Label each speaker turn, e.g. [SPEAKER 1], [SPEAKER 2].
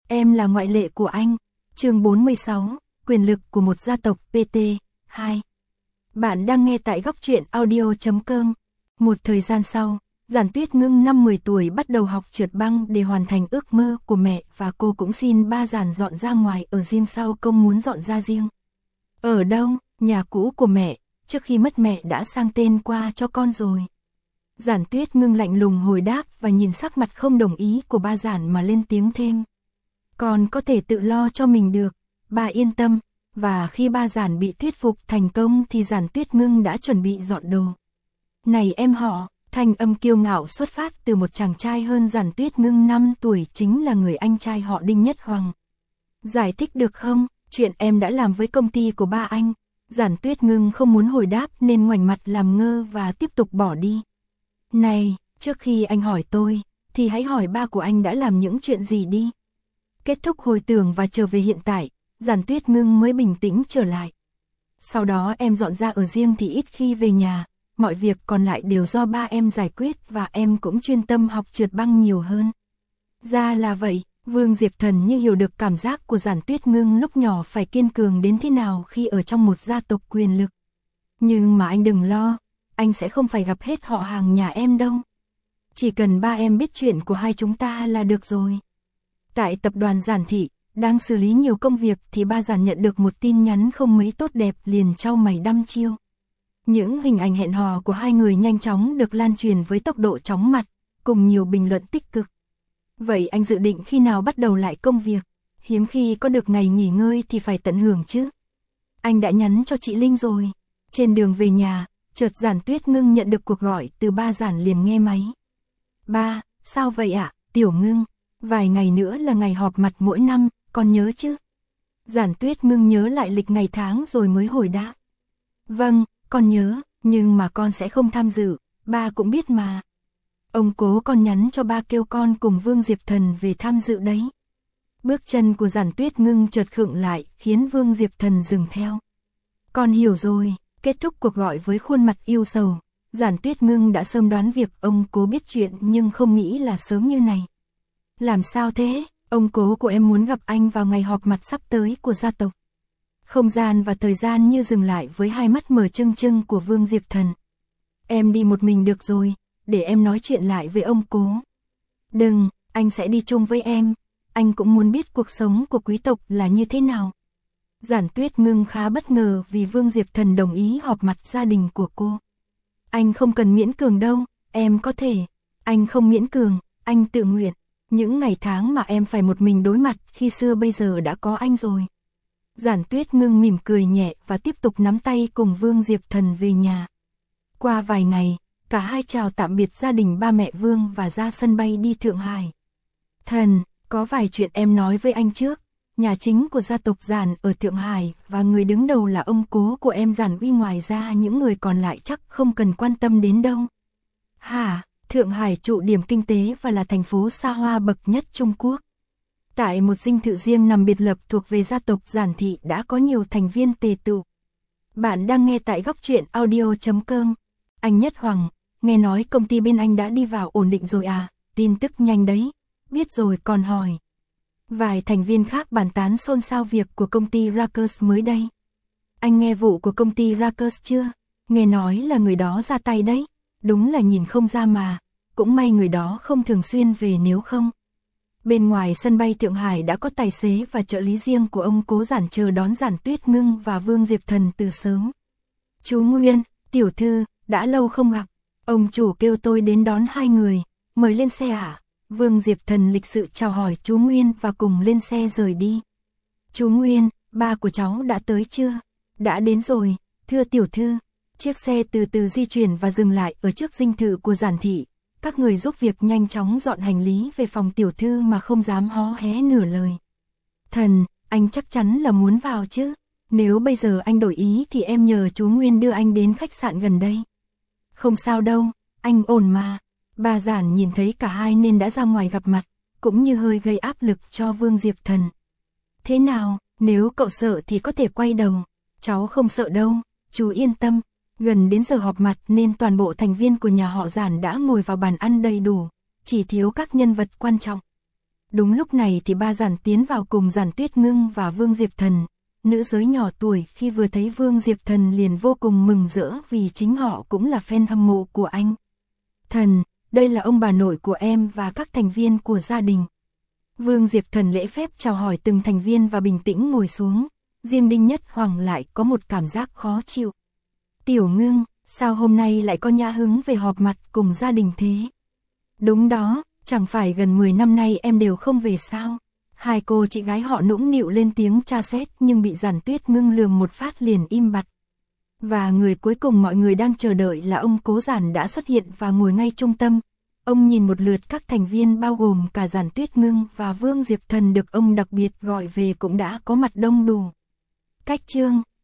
[SPEAKER 1] Em là ngoại lệ của anh. Chương 46, quyền lực của một gia tộc PT 2. Bạn đang nghe tại góc truyện audio.com. Một thời gian sau, Giản Tuyết Ngưng năm 10 tuổi bắt đầu học trượt băng để hoàn thành ước mơ của mẹ, và cô cũng xin ba Giản dọn ra ngoài ở riêng sau công muốn dọn ra riêng. Ở đâu? Nhà cũ của mẹ, trước khi mất mẹ đã sang tên qua cho con rồi. Giản Tuyết Ngưng lạnh lùng hồi đáp và nhìn sắc mặt không đồng ý của ba Giản mà lên tiếng thêm. Con có thể tự lo cho mình được, bà yên tâm. Và khi ba Giản bị thuyết phục thành công thì Giản Tuyết Ngưng đã chuẩn bị dọn đồ. Này em họ, thanh âm kiêu ngạo xuất phát từ một chàng trai hơn Giản Tuyết Ngưng 5 tuổi, chính là người anh trai họ Đinh Nhất Hoàng. Giải thích được không, chuyện em đã làm với công ty của ba anh. Giản Tuyết Ngưng không muốn hồi đáp nên ngoảnh mặt làm ngơ và tiếp tục bỏ đi. Này, trước khi anh hỏi tôi, thì hãy hỏi ba của anh đã làm những chuyện gì đi. Kết thúc hồi tưởng và trở về hiện tại, Giản Tuyết Ngưng mới bình tĩnh trở lại. Sau đó em dọn ra ở riêng thì ít khi về nhà, mọi việc còn lại đều do ba em giải quyết và em cũng chuyên tâm học trượt băng nhiều hơn. Ra là vậy, Vương Diệp Thần như hiểu được cảm giác của Giản Tuyết Ngưng lúc nhỏ phải kiên cường đến thế nào khi ở trong một gia tộc quyền lực. Nhưng mà anh đừng lo, anh sẽ không phải gặp hết họ hàng nhà em đâu. Chỉ cần ba em biết chuyện của hai chúng ta là được rồi. Tại tập đoàn Giản Thị, đang xử lý nhiều công việc thì ba Giản nhận được một tin nhắn không mấy tốt đẹp, liền chau mày đăm chiêu. Những hình ảnh hẹn hò của hai người nhanh chóng được lan truyền với tốc độ chóng mặt, cùng nhiều bình luận tích cực. Vậy anh dự định khi nào bắt đầu lại công việc? Hiếm khi có được ngày nghỉ ngơi thì phải tận hưởng chứ. Anh đã nhắn cho chị Linh rồi. Trên đường về nhà, chợt Giản Tuyết Ngưng nhận được cuộc gọi từ ba Giản, liền nghe máy. Ba, sao vậy ạ, Tiểu Ngưng? Vài ngày nữa là ngày họp mặt mỗi năm, con nhớ chứ? Giản Tuyết Ngưng nhớ lại lịch ngày tháng rồi mới hồi đáp. Vâng, con nhớ, nhưng mà con sẽ không tham dự, ba cũng biết mà. Ông cố con nhắn cho ba kêu con cùng Vương Diệp Thần về tham dự đấy. Bước chân của Giản Tuyết Ngưng chợt khựng lại, khiến Vương Diệp Thần dừng theo. Con hiểu rồi. Kết thúc cuộc gọi với khuôn mặt yêu sầu, Giản Tuyết Ngưng đã sớm đoán việc ông cố biết chuyện nhưng không nghĩ là sớm như này. Làm sao thế? Ông cố của em muốn gặp anh vào ngày họp mặt sắp tới của gia tộc. Không gian và thời gian như dừng lại với hai mắt mở trưng trưng của Vương Diệp Thần. Em đi một mình được rồi, để em nói chuyện lại với ông cố. Đừng, anh sẽ đi chung với em. Anh cũng muốn biết cuộc sống của quý tộc là như thế nào. Giản Tuyết Ngưng khá bất ngờ vì Vương Diệp Thần đồng ý họp mặt gia đình của cô. Anh không cần miễn cường đâu, em có thể. Anh không miễn cường, anh tự nguyện. Những ngày tháng mà em phải một mình đối mặt khi xưa bây giờ đã có anh rồi. Giản Tuyết Ngưng mỉm cười nhẹ và tiếp tục nắm tay cùng Vương Diệp Thần về nhà. Qua vài ngày, cả hai chào tạm biệt gia đình ba mẹ Vương và ra sân bay đi Thượng Hải. Thần, có vài chuyện em nói với anh trước. Nhà chính của gia tộc Giản ở Thượng Hải và người đứng đầu là ông cố của em Giản Uy, ngoài ra những người còn lại chắc không cần quan tâm đến đâu. Hả? Thượng Hải trụ điểm kinh tế và là thành phố xa hoa bậc nhất Trung Quốc. Tại một dinh thự riêng nằm biệt lập thuộc về gia tộc Giản Thị đã có nhiều thành viên tề tụ. Bạn đang nghe tại góc truyện audio.com. Anh Nhất Hoàng, nghe nói công ty bên anh đã đi vào ổn định rồi à? Tin tức nhanh đấy. Biết rồi còn hỏi. Vài thành viên khác bàn tán xôn xao việc của công ty Rakers mới đây. Anh nghe vụ của công ty Rakers chưa? Nghe nói là người đó ra tay đấy. Đúng là nhìn không ra mà. Cũng may người đó không thường xuyên về, nếu không. Bên ngoài sân bay Thượng Hải đã có tài xế và trợ lý riêng của ông cố Giản chờ đón Giản Tuyết Ngưng và Vương Diệp Thần từ sớm. Chú Nguyên, tiểu thư, đã lâu không gặp. Ông chủ kêu tôi đến đón hai người. Mời lên xe à? Vương Diệp Thần lịch sự chào hỏi chú Nguyên và cùng lên xe rời đi. Chú Nguyên, ba của cháu đã tới chưa? Đã đến rồi, thưa tiểu thư. Chiếc xe từ từ di chuyển và dừng lại ở trước dinh thự của Giản Thị. Các người giúp việc nhanh chóng dọn hành lý về phòng tiểu thư mà không dám hó hé nửa lời. Thần, anh chắc chắn là muốn vào chứ? Nếu bây giờ anh đổi ý thì em nhờ chú Nguyên đưa anh đến khách sạn gần đây. Không sao đâu, anh ổn mà. Bà Giản nhìn thấy cả hai nên đã ra ngoài gặp mặt, cũng như hơi gây áp lực cho Vương Diệp Thần. Thế nào, nếu cậu sợ thì có thể quay đầu. Cháu không sợ đâu, chú yên tâm. Gần đến giờ họp mặt nên toàn bộ thành viên của nhà họ Giản đã ngồi vào bàn ăn đầy đủ, chỉ thiếu các nhân vật quan trọng. Đúng lúc này thì ba Giản tiến vào cùng Giản Tuyết Ngưng và Vương Diệp Thần. Nữ giới nhỏ tuổi khi vừa thấy Vương Diệp Thần liền vô cùng mừng rỡ vì chính họ cũng là fan hâm mộ của anh. Thần, đây là ông bà nội của em và các thành viên của gia đình. Vương Diệp Thần lễ phép chào hỏi từng thành viên và bình tĩnh ngồi xuống. Riêng Đinh Nhất Hoàng lại có một cảm giác khó chịu. Tiểu Ngưng, sao hôm nay lại có nhã hứng về họp mặt cùng gia đình thế? Đúng đó, chẳng phải gần 10 năm nay em đều không về sao? Hai cô chị gái họ nũng nịu lên tiếng tra xét nhưng bị Giản Tuyết Ngưng lườm một phát liền im bặt. Và người cuối cùng mọi người đang chờ đợi là ông Cố Giản đã xuất hiện và ngồi ngay trung tâm. Ông nhìn một lượt các thành viên bao gồm cả Giản Tuyết Ngưng và Vương Diệp Thần được ông đặc biệt gọi về cũng đã có mặt đông đủ. Cách chương